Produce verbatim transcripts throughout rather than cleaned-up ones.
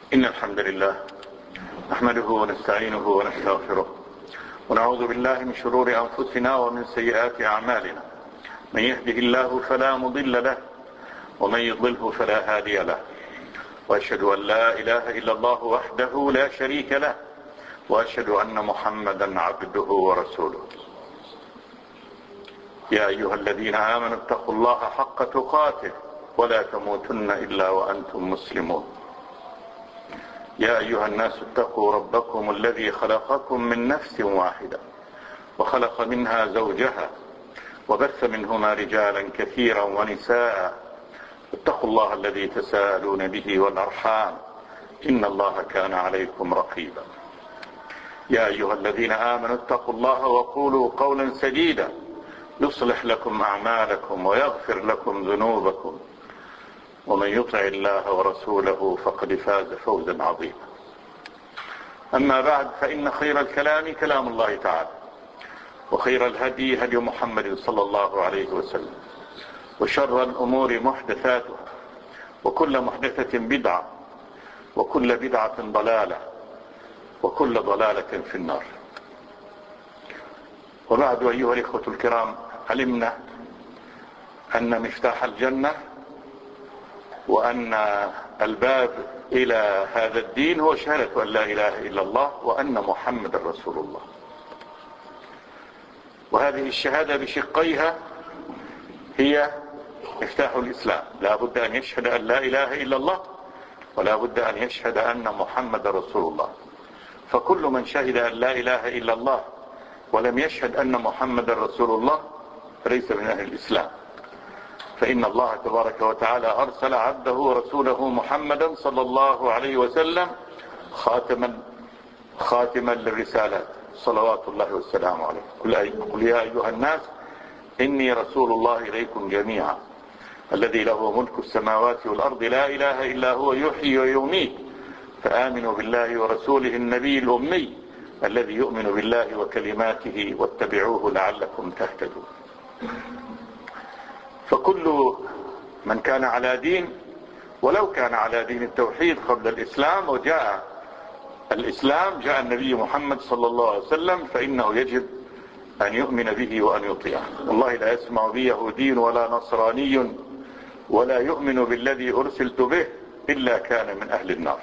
إن الحمد لله نحمده ونستعينه ونستغفره ونعوذ بالله من شرور أنفسنا ومن سيئات أعمالنا. من يهده الله فلا مضل له ومن يضلله فلا هادي له، وأشهد أن لا إله إلا الله وحده لا شريك له، وأشهد أن محمدا عبده ورسوله. يا أيها الذين آمنوا اتقوا الله حق تقاته ولا تموتن إلا وأنتم مسلمون. يا أيها الناس اتقوا ربكم الذي خلقكم من نفس واحدة وخلق منها زوجها وبث منهما رجالا كثيرا ونساء. اتقوا الله الذي تساءلون به والأرحام إن الله كان عليكم رقيبا. يا أيها الذين آمنوا اتقوا الله وقولوا قولا سديدا يصلح لكم أعمالكم ويغفر لكم ذنوبكم، ومن يطع الله ورسوله فقد فاز فوزا عظيما. أما بعد، فإن خير الكلام كلام الله تعالى، وخير الهدي هدي محمد صلى الله عليه وسلم، وشر الأمور محدثاتها، وكل محدثة بدعة، وكل بدعة ضلالة، وكل ضلالة في النار. وبعد، أيها الإخوة الكرام، علمنا أن مفتاح الجنة وأن الباب إلى هذا الدين هو شهادة أن لا إله إلا الله وأن محمد رسول الله. وهذه الشهادة بشقيها هي مفتاح الإسلام. لا بد أن يشهد أن لا إله إلا الله، ولا بد أن يشهد أن محمد رسول الله. فكل من شهد أن لا إله إلا الله ولم يشهد أن محمد رسول الله فليس من أهل الإسلام. فإن الله تبارك وتعالى أرسل عبده ورسوله محمدا صلى الله عليه وسلم خاتما خاتما للرسالات صلوات الله والسلام عليه. قل يا أيها الناس إني رسول الله إليكم جميعا الذي له ملك السماوات والأرض لا إله إلا هو يحيي ويميت، فآمنوا بالله ورسوله النبي الأمي الذي يؤمن بالله وكلماته واتبعوه لعلكم تهتدون. فكل من كان على دين، ولو كان على دين التوحيد قبل الإسلام وجاء الإسلام جاء النبي محمد صلى الله عليه وسلم، فإنه يجب أن يؤمن به وأن يطيعه. والله لا يسمع بي يهودي ولا نصراني ولا يؤمن بالذي أرسلت به إلا كان من أهل النار.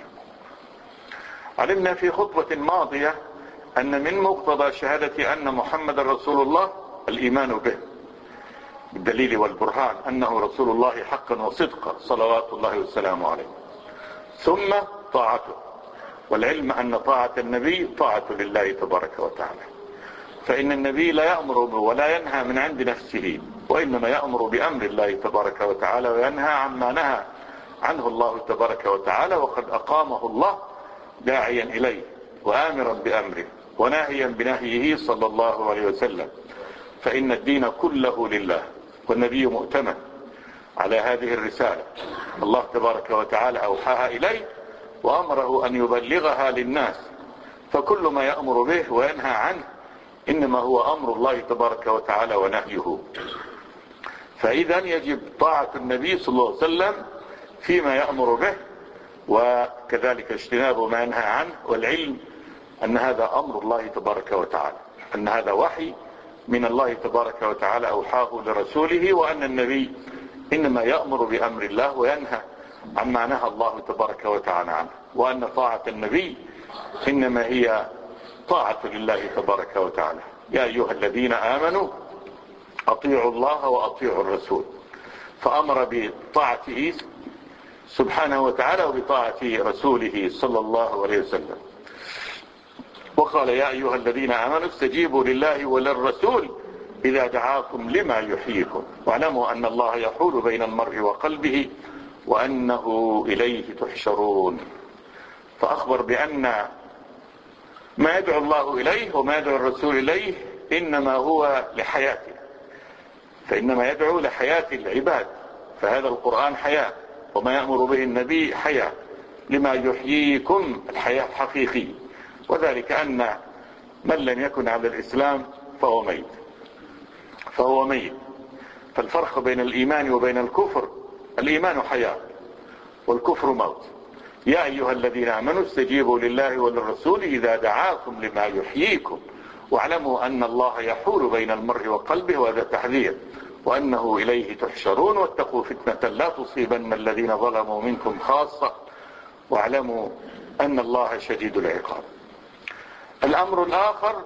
علمنا في خطبة ماضية أن من مقتضى شهادة أن محمد رسول الله الإيمان به بالدليل والبرهان أنه رسول الله حقا وصدقا صلوات الله والسلام عليه، ثم طاعته، والعلم أن طاعة النبي طاعة لله تبارك وتعالى. فإن النبي لا يأمر ولا ينهى من عند نفسه، وإنما يأمر بأمر الله تبارك وتعالى وينهى عما نهى عنه الله تبارك وتعالى، وقد أقامه الله داعيا إليه وآمرا بأمره وناهيا بنهيه صلى الله عليه وسلم. فإن الدين كله لله، والنبي مؤتمن على هذه الرسالة. الله تبارك وتعالى أوحاها إليه وأمره أن يبلغها للناس، فكل ما يأمر به وينهى عنه إنما هو أمر الله تبارك وتعالى ونهيه. فإذا يجب طاعة النبي صلى الله عليه وسلم فيما يأمر به، وكذلك اجتناب ما ينهى عنه، والعلم أن هذا أمر الله تبارك وتعالى، أن هذا وحي من الله تبارك وتعالى أوحاه لرسوله، وأن النبي إنما يأمر بأمر الله وينهى عما نهى الله تبارك وتعالى عنه، وأن طاعة النبي إنما هي طاعة لله تبارك وتعالى. يا أيها الذين آمنوا أطيعوا الله وأطيعوا الرسول، فأمر بطاعته سبحانه وتعالى وبطاعة رسوله صلى الله عليه وسلم. وقال يا أيها الذين آمنوا استجيبوا لله وللرسول إذا دعاكم لما يحييكم، واعلموا أن الله يحول بين المرء وقلبه وأنه إليه تحشرون. فأخبر بأن ما يدعو الله إليه وما يدعو الرسول إليه إنما هو لحياته، فإنما يدعو لحياة العباد، فهذا القرآن حياة، وما يأمر به النبي حياة لما يحييكم الحياة الحقيقية. وذلك أن من لم يكن على الإسلام فهو ميت فهو ميت فالفرق بين الإيمان وبين الكفر، الإيمان حياة والكفر موت. يا أيها الذين آمنوا استجيبوا لله وللرسول إذا دعاكم لما يحييكم واعلموا أن الله يحول بين المرء وقلبه، وهذا تحذير، وأنه إليه تحشرون واتقوا فتنة لا تصيبن الذين ظلموا منكم خاصة واعلموا أن الله شديد العقاب. الأمر الآخر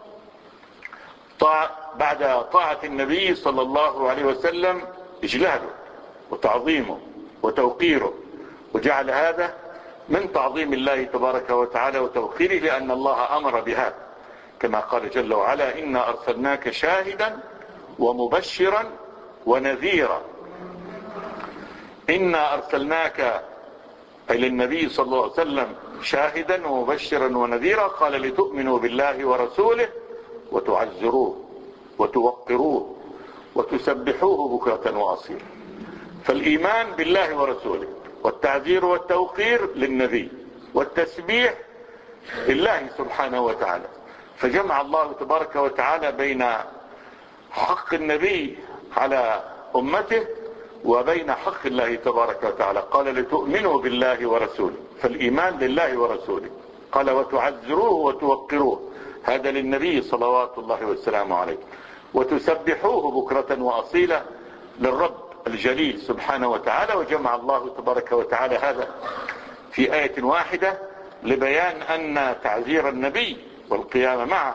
طاع بعد طاعة النبي صلى الله عليه وسلم إجلاله وتعظيمه وتوقيره، وجعل هذا من تعظيم الله تبارك وتعالى وتوقيره، لأن الله أمر بهذا كما قال جل وعلا: إنا أرسلناك شاهدا ومبشرا ونذيرا. إنا أرسلناك أي للنبي صلى الله عليه وسلم شاهدا ومبشرا ونذيرا، قال لتؤمنوا بالله ورسوله وتعزروه وتوقروه وتسبحوه بكرة وأصيلا. فالإيمان بالله ورسوله والتعزير والتوقير للنبي والتسبيح لله سبحانه وتعالى. فجمع الله تبارك وتعالى بين حق النبي على أمته وبين حق الله تبارك وتعالى. قال لتؤمنوا بالله ورسوله، فالإيمان لله ورسوله. قال وتعزروه وتوقروه، هذا للنبي صلوات الله والسلام عليه. وتسبحوه بكرة وأصيلا للرب الجليل سبحانه وتعالى. وجمع الله تبارك وتعالى هذا في آية واحدة لبيان أن تعزير النبي والقيام معه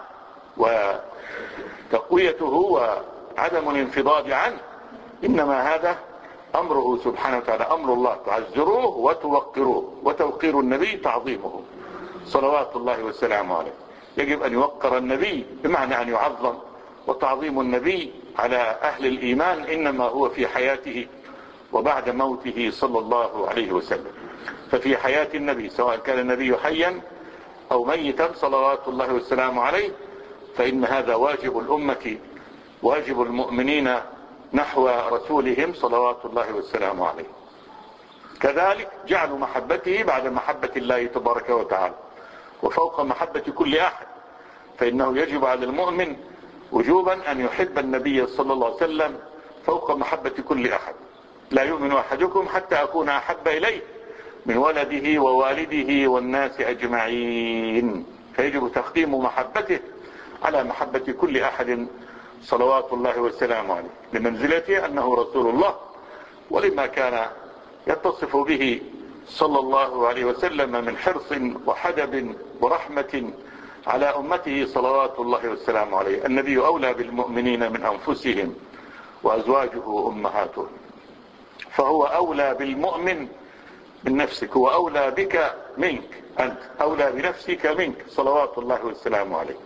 وتقويته وعدم الانفضاض عنه إنما هذا أمره سبحانه وتعالى، أمر الله، تعزروه وتوقروه. وتوقير النبي تعظيمه صلوات الله والسلام عليه. يجب أن يوقر النبي بمعنى أن يعظم، وتعظيم النبي على أهل الإيمان إنما هو في حياته وبعد موته صلى الله عليه وسلم. ففي حياة النبي سواء كان النبي حيا أو ميتا صلوات الله والسلام عليه، فإن هذا واجب الأمة، واجب المؤمنين نحو رسولهم صلوات الله والسلام عليه. كذلك جعل محبته بعد محبة الله تبارك وتعالى وفوق محبة كل أحد، فإنه يجب على المؤمن وجوبا أن يحب النبي صلى الله عليه وسلم فوق محبة كل أحد. لا يؤمن أحدكم حتى أكون أحب إليه من ولده ووالده والناس أجمعين. فيجب تقديم محبته على محبة كل أحد صلوات الله والسلام عليه، لمنزلته أنه رسول الله ولما كان يتصف به صلى الله عليه وسلم من حرص وحدب ورحمة على أمته صلوات الله والسلام عليه. النبي أولى بالمؤمنين من أنفسهم وأزواجه أمهاتهم، فهو أولى بالمؤمن من نفسك، هو أولى بك منك، أنت أولى بنفسك منك صلوات الله والسلام عليه.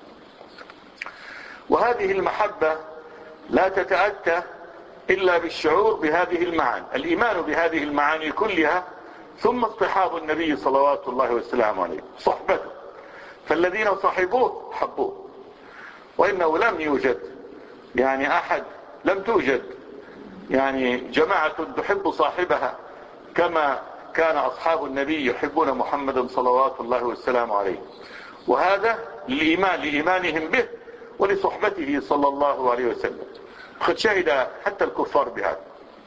وهذه المحبة لا تتأتى إلا بالشعور بهذه المعاني، الإيمان بهذه المعاني كلها، ثم اصطحاب النبي صلوات الله والسلام عليه، صحبته. فالذين صحبوه حبوه، وإنه لم يوجد يعني أحد، لم توجد يعني جماعة تحب صاحبها كما كان أصحاب النبي يحبون محمدا صلوات الله والسلام عليه. وهذا للإيمان لإيمانهم به ولصحبته صلى الله عليه وسلم. قد شهد حتى الكفار بهذا.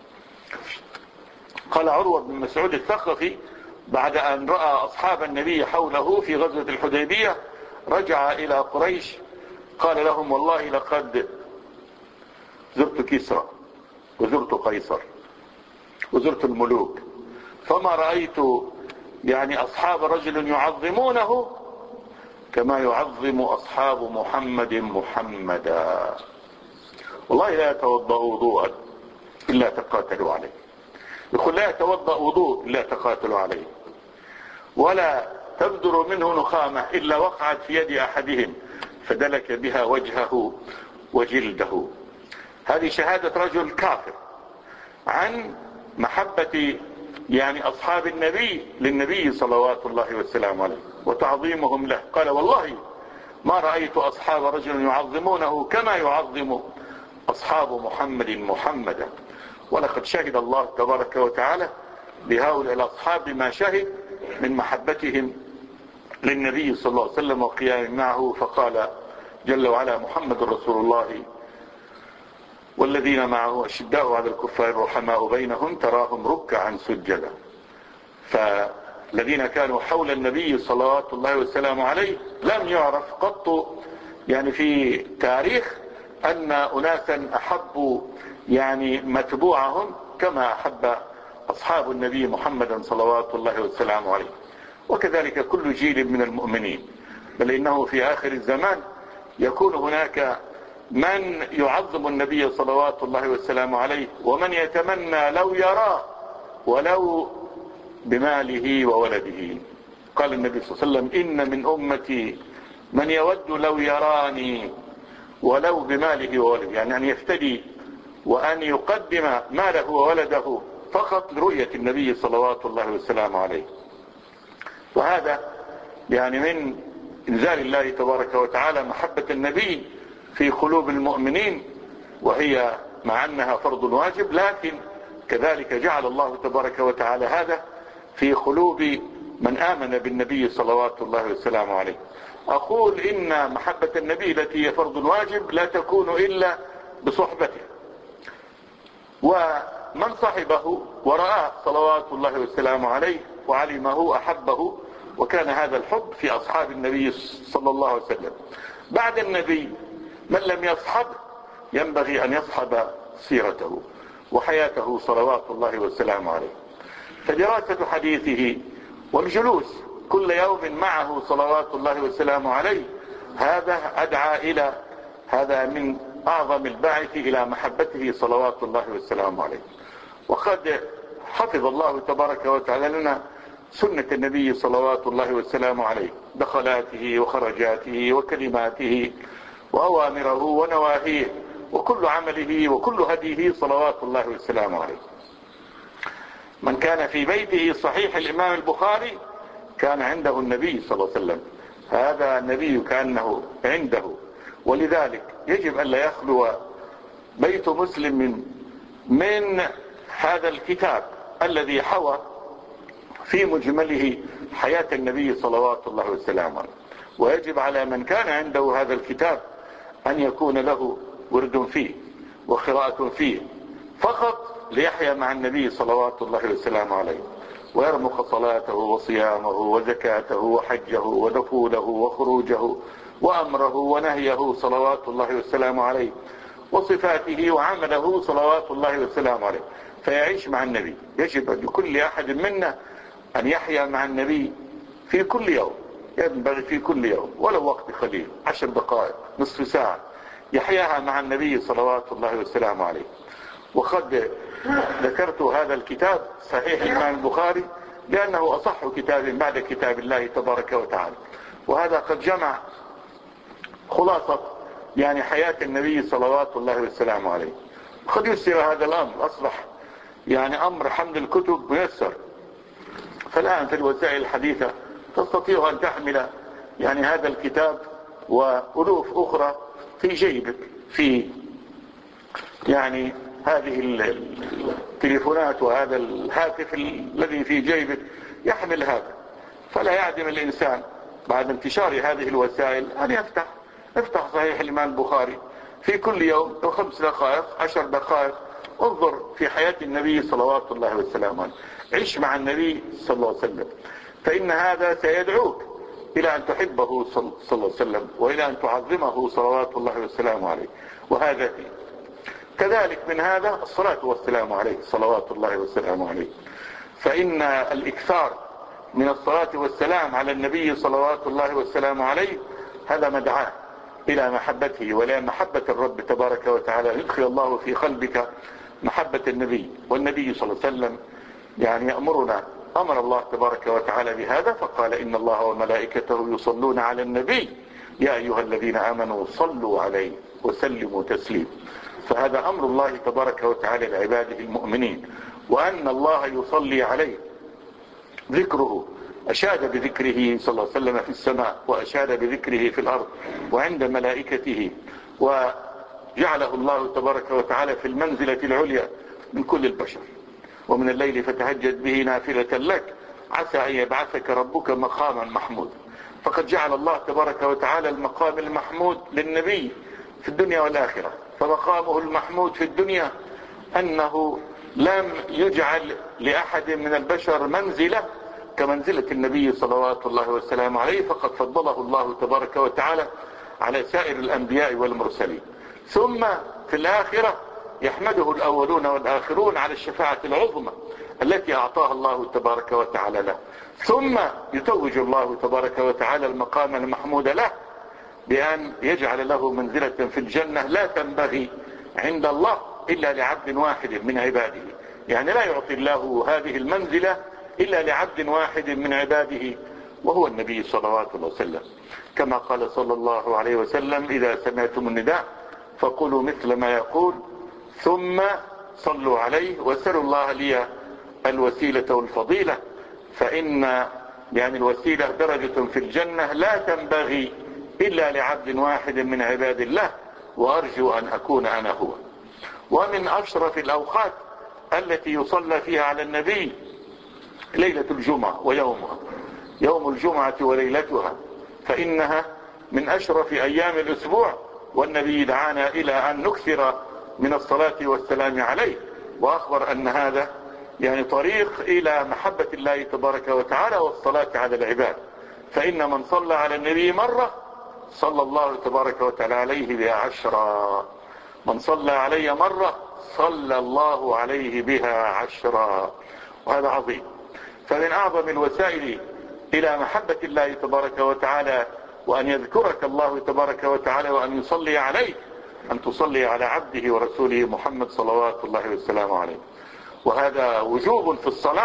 قال عروة بن مسعود الثقفي بعد أن رأى أصحاب النبي حوله في غزوة الحديبية رجع إلى قريش قال لهم: والله لقد زرت كسرى وزرت قيصر وزرت الملوك فما رأيت يعني أصحاب رجل يعظمونه كما يعظم أصحاب محمد محمدا. والله لا يتوضأ وضوءا إلا تقاتلوا عليه. يقول لا يتوضأ وضوء إلا تقاتلوا عليه، ولا تبدر منه نخامة إلا وقعت في يد أحدهم فدلك بها وجهه وجلده. هذه شهادة رجل كافر عن محبة يعني أصحاب النبي للنبي صلوات الله والسلام عليه وتعظيمهم له. قال: والله ما رأيت أصحاب رجل يعظمونه كما يعظم أصحاب محمد محمدا. ولقد شهد الله تبارك وتعالى بهؤلاء الأصحاب بما شهد من محبتهم للنبي صلى الله عليه وسلم وقيام معه. فقال جل وعلا: محمد رسول الله والذين معه أشداء على الكفار رحماء بينهم تراهم ركعا سجدا. الذين كانوا حول النبي صلوات الله والسلام عليه لم يعرف قط يعني في تاريخ أن أناسا أحبوا يعني متبوعهم كما أحب أصحاب النبي محمدا صلوات الله والسلام عليه، وكذلك كل جيل من المؤمنين. بل إنه في آخر الزمان يكون هناك من يعظم النبي صلوات الله والسلام عليه، ومن يتمنى لو يراه ولو بماله وولده. قال النبي صلى الله عليه وسلم: إن من أمتي من يود لو يراني ولو بماله وولده، يعني أن يفتدي وأن يقدم ماله وولده فقط لرؤية النبي صلوات الله والسلام عليه. وهذا يعني من إنزال الله تبارك وتعالى محبة النبي في قلوب المؤمنين، وهي مع أنها فرض واجب، لكن كذلك جعل الله تبارك وتعالى هذا في قلوب من آمن بالنبي صلوات الله والسلام عليه. أقول إن محبة النبي التي هي فرض واجب لا تكون إلا بصحبته، ومن صحبه ورآه صلوات الله والسلام عليه وعلمه أحبه، وكان هذا الحب في أصحاب النبي صلى الله عليه وسلم. بعد النبي من لم يصحب ينبغي أن يصحب سيرته وحياته صلوات الله والسلام عليه. فدراسة حديثه والجلوس كل يوم معه صلوات الله والسلام عليه هذا أدعى إلى هذا من أعظم الباعث إلى محبته صلوات الله والسلام عليه. وقد حفظ الله تبارك وتعالى لنا سنة النبي صلوات الله والسلام عليه، دخلاته وخرجاته وكلماته وأوامره ونواهيه وكل عمله وكل هديه صلوات الله والسلام عليه. من كان في بيته صحيح الإمام البخاري كان عنده النبي صلى الله عليه وسلم، هذا النبي كأنه عنده. ولذلك يجب أن لا يخلو بيت مسلم من, من هذا الكتاب الذي حوى في مجمله حياة النبي صلوات الله والسلام عليه. ويجب على من كان عنده هذا الكتاب أن يكون له ورد فيه وقراءة فيه فقط ليحيا مع النبي صلوات الله والسلام عليه، ويرمق صلاته وصيامه وزكاته وحجه ودخوله وخروجه وأمره ونهيه صلوات الله والسلام عليه وصفاته وعمله صلوات الله والسلام عليه، فيعيش مع النبي. يجب لكل أحد منا أن يحيا مع النبي في كل يوم، ينبغي في كل يوم ولو وقت قليل، عشر دقائق نصف ساعة يحياها مع النبي صلوات الله والسلام عليه. وقد ذكرت هذا الكتاب صحيح الإمام البخاري لأنه أصح كتاب بعد كتاب الله تبارك وتعالى، وهذا قد جمع خلاصة يعني حياة النبي صلوات الله والسلام عليه. قد يسر هذا الأمر، أصبح يعني أمر حمل الكتب ميسر، فالآن في الوسائل الحديثة تستطيع أن تحمل يعني هذا الكتاب وألوف أخرى في جيبك، في يعني هذه التليفونات وهذا الهاتف الذي في جيبك يحمل هذا. فلا يعدم الإنسان بعد انتشار هذه الوسائل أن يفتح افتح صحيح الإمام البخاري في كل يوم خمس دقائق عشر دقائق، انظر في حياة النبي صلوات الله والسلام عليه، عيش مع النبي صلى الله عليه وسلم، فإن هذا سيدعوك إلى أن تحبه صلى الله عليه وسلم وإلى أن تعظمه صلوات الله والسلام عليه. وهذا فيه. كذلك من هذا الصلاة والسلام عليه صلوات الله والسلام عليه، فإن الإكثار من الصلاة والسلام على النبي صلوات الله والسلام عليه هذا مدعاه إلى محبته ولا محبة الرب تبارك وتعالى. يدخل الله في قلبك محبة النبي، والنبي صلى الله عليه وسلم يعني يأمرنا، أمر الله تبارك وتعالى بهذا فقال: إن الله وملائكته يصلون على النبي يا أيها الذين آمنوا صلوا عليه وسلموا تسليما. فهذا أمر الله تبارك وتعالى لعباده المؤمنين، وأن الله يصلي عليه ذكره، أشاد بذكره صلى الله عليه وسلم في السماء وأشاد بذكره في الأرض وعند ملائكته، وجعله الله تبارك وتعالى في المنزلة العليا من كل البشر. ومن الليل فتهجد به نافلة لك عسى أن يبعثك ربك مقاما محمود. فقد جعل الله تبارك وتعالى المقام المحمود للنبي في الدنيا والآخرة. فمقامه المحمود في الدنيا أنه لم يجعل لأحد من البشر منزلة كمنزلة النبي صلوات الله والسلام عليه، فقد فضله الله تبارك وتعالى على سائر الأنبياء والمرسلين. ثم في الآخرة يحمده الأولون والآخرون على الشفاعة العظمى التي أعطاها الله تبارك وتعالى له. ثم يتوج الله تبارك وتعالى المقام المحمود له بأن يجعل له منزلة في الجنة لا تنبغي عند الله إلا لعبد واحد من عباده. يعني لا يعطي الله هذه المنزلة إلا لعبد واحد من عباده، وهو النبي صلوات الله وسلم، كما قال صلى الله عليه وسلم: إذا سمعتم النداء فقولوا مثل ما يقول ثم صلوا عليه واسألوا الله لي الوسيلة والفضيلة، فإن يعني الوسيلة درجة في الجنة لا تنبغي إلا لعبد واحد من عباد الله، وأرجو أن أكون أنا هو. ومن أشرف الأوقات التي يصلى فيها على النبي ليلة الجمعة ويومها، يوم الجمعة وليلتها، فإنها من أشرف أيام الأسبوع، والنبي دعانا إلى أن نكثر من الصلاة والسلام عليه، وأخبر أن هذا يعني طريق إلى محبة الله تبارك وتعالى والصلاة على العباد، فإن من صلى على النبي مرة صلى الله تبارك وتعالى عليه بها عشرا، من صلى علي مرة صلى الله عليه بها عشرا، وهذا عظيم. فمن أعظم الوسائل إلى محبة الله تبارك وتعالى وأن يذكرك الله تبارك وتعالى وأن يصلي عليك أن تصلي على عبده ورسوله محمد صلوات الله والسلام عليه. وهذا وجوب في الصلاة،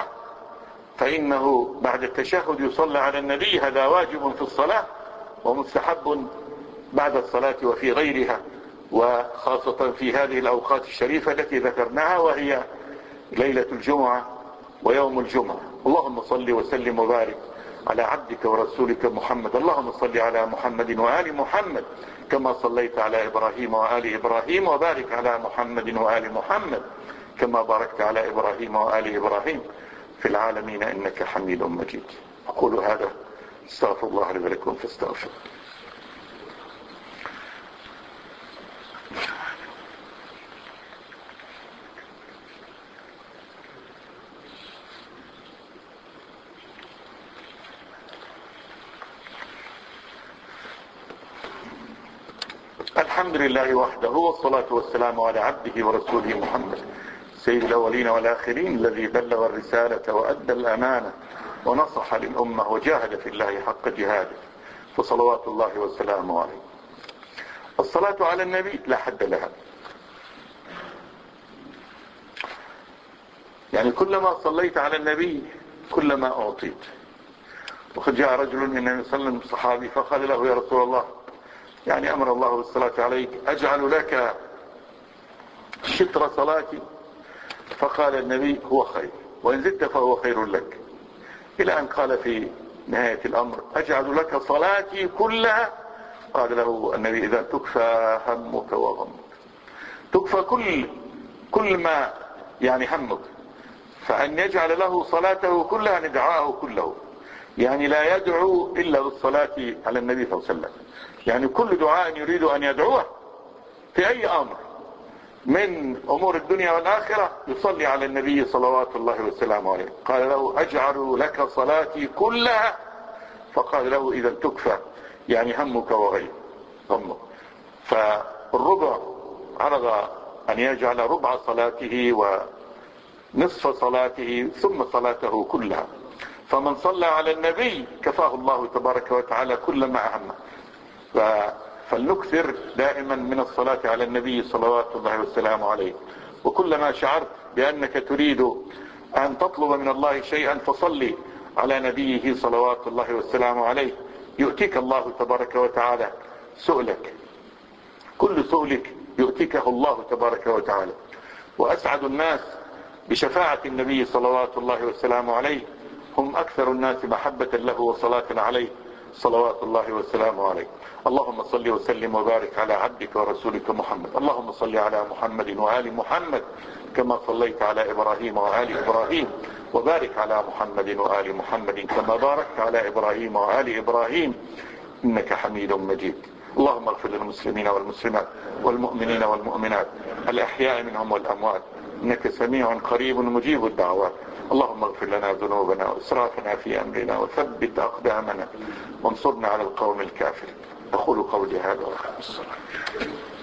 فإنه بعد التشهد يصلى على النبي، هذا واجب في الصلاة ومستحب بعد الصلاة وفي غيرها، وخاصة في هذه الأوقات الشريفة التي ذكرناها، وهي ليلة الجمعة ويوم الجمعة. اللهم صل وسلم وبارك على عبدك ورسولك محمد. اللهم صل على محمد وآل محمد كما صليت على إبراهيم وآل إبراهيم، وبارك على محمد وآل محمد كما باركت على إبراهيم وآل إبراهيم في العالمين إنك حميد مجيد. أقول هذا، استغفر الله لي ولكم فاستغفر. الحمد لله وحده، والصلاة والسلام على عبده ورسوله محمد سيد الأولين والآخرين، الذي بلغ الرسالة وأدى الأمانة ونصح للأمة وجاهد في الله حق جهاده، فصلوات الله والسلام عليه. الصلاة على النبي لا حد لها، يعني كلما صليت على النبي كلما أعطيت. وقد جاء رجل من النبي صلى الله عليه وسلم صحابي فقال له: يا رسول الله، يعني أمر الله بالصلاة عليك، أجعل لك شطر صلاتي؟ فقال النبي: هو خير، وإن زدت فهو خير لك، إلى أن قال في نهاية الأمر: أجعل لك صلاتي كلها؟ قال له النبي: إذا تكفى همك وغمك، تكفى كل كل ما يعني همك، فأن يجعل له صلاته كلها ندعاه كله، يعني لا يدعو إلا بالصلاة على النبي صلى الله عليه وسلم، يعني كل دعاء يريد أن يدعوه في أي أمر من أمور الدنيا والآخرة يصلي على النبي صلوات الله والسلام عليه. قال له: أجعل لك صلاتي كلها؟ فقال له: إذا تكفى يعني همك وغير همك. فالربع عرض أن يجعل ربع صلاته ونصف صلاته ثم صلاته كلها، فمن صلى على النبي كفاه الله تبارك وتعالى كل ما أهمه. فلنكثر دائما من الصلاة على النبي صلوات الله والسلام عليه. وكلما شعرت بأنك تريد أن تطلب من الله شيئا فصلي على نبيه صلوات الله والسلام عليه، يؤتيك الله تبارك وتعالى سؤلك، كل سؤلك يؤتيكه الله تبارك وتعالى. وأسعد الناس بشفاعة النبي صلوات الله والسلام عليه هم أكثر الناس محبة له وصلاة عليه صلوات الله والسلام عليه. اللهم صل وسلم وبارك على عبدك ورسولك محمد. اللهم صل على محمد وآل محمد كما صليت على إبراهيم وآل إبراهيم، وبارك على محمد وآل محمد كما باركت على إبراهيم وآل إبراهيم إنك حميد مجيد. اللهم اغفر للمسلمين والمسلمات والمؤمنين والمؤمنات الأحياء منهم والأموات، إنك سميع قريب مجيب الدعوات. اللهم اغفر لنا ذنوبنا وإسرافنا في أمرنا وثبت أقدامنا وانصرنا على القوم الكافرين. أقول قولي هذا وأقم الصلاة.